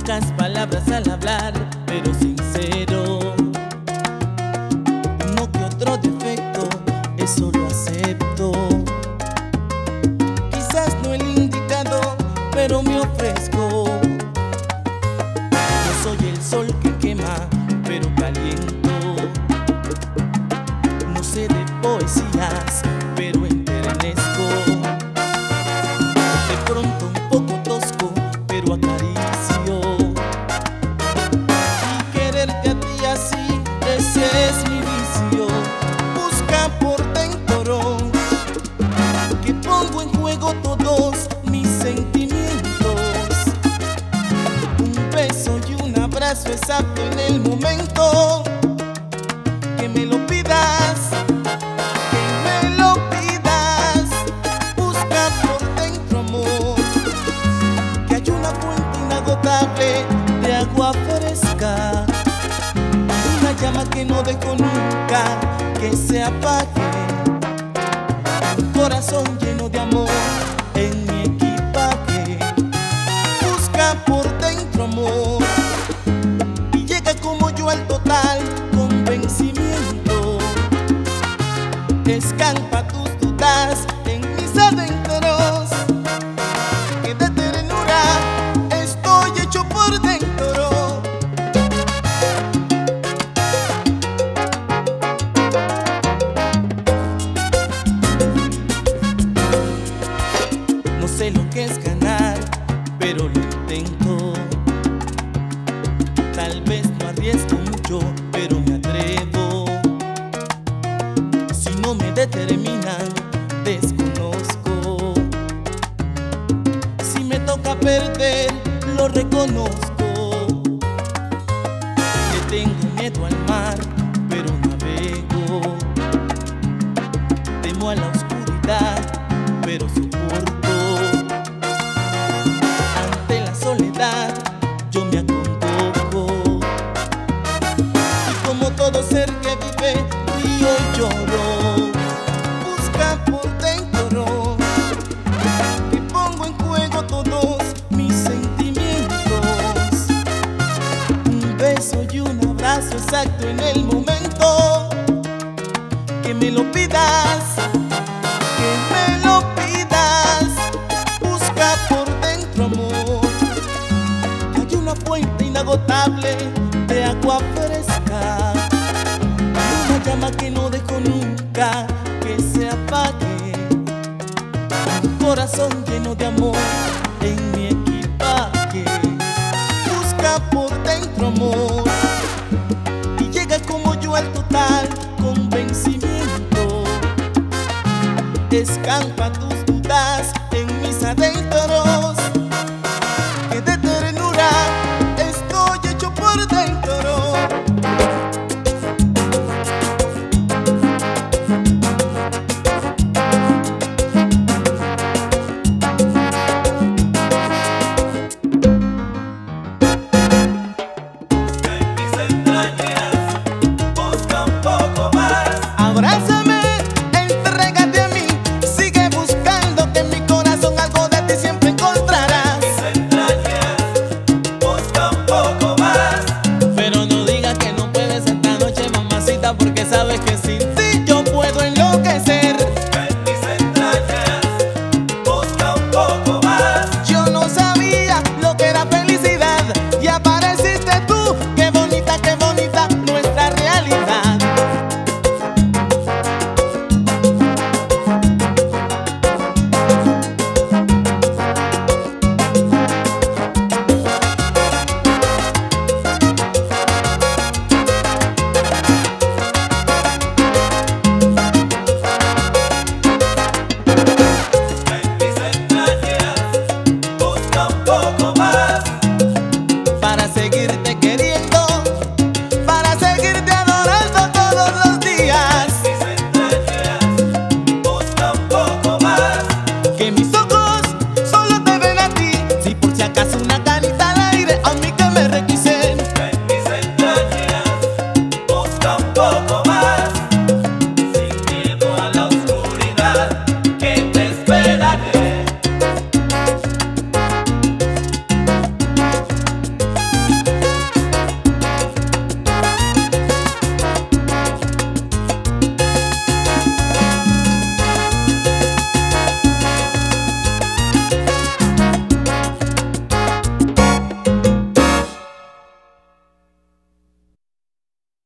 Pocas palabras al hablar, pero sincero. Uno que otro defecto, eso lo acepto. Quizás no el indicado, pero me ofrezco. No soy el sol que quema, pero caliento. No sé de poesías, pero enternezco. De pronto un poco tosco, pero acaricio. Y quererte a ti así, ese es mi vicio. Busca por dentro, que pongo en juego todos mis sentimientos. Un beso y un abrazo exacto en el momento. Que me lo pidas, que me lo pidas. Busca por dentro, amor, que hay una fuente inagotable de agua fresca. Una llama que no dejo nunca que se apague. Un corazón lleno de amor en mi equipaje. Busca por dentro, amor, y llega como yo al total convencimiento. Escampa tus dudas en mis adentros, que de ternura estoy hecho por dentro. No sé lo que es ganar, pero lo intento. Tal vez no arriesgo mucho, pero me atrevo. Si no me determinan, desconozco. Si me toca perder, lo reconozco. Le tengo miedo al mar, pero navego. Temo a la oscuridad, pero soporto. Ante la soledad, yo me acongojo. Y como todo ser que vive, río y lloro. Busca por dentro, que pongo en juego todos mis sentimientos. Un beso y un abrazo exacto en el momento. Que me lo pidas, que me lo pidas. Busca por dentro, amor, que hay una fuente inagotable de agua fresca. Una llama que no dejo nunca que se apague. Un corazón lleno de amor en mi equipaje. Busca por dentro, amor, y llega como yo al total convencimiento. Escampa tus dudas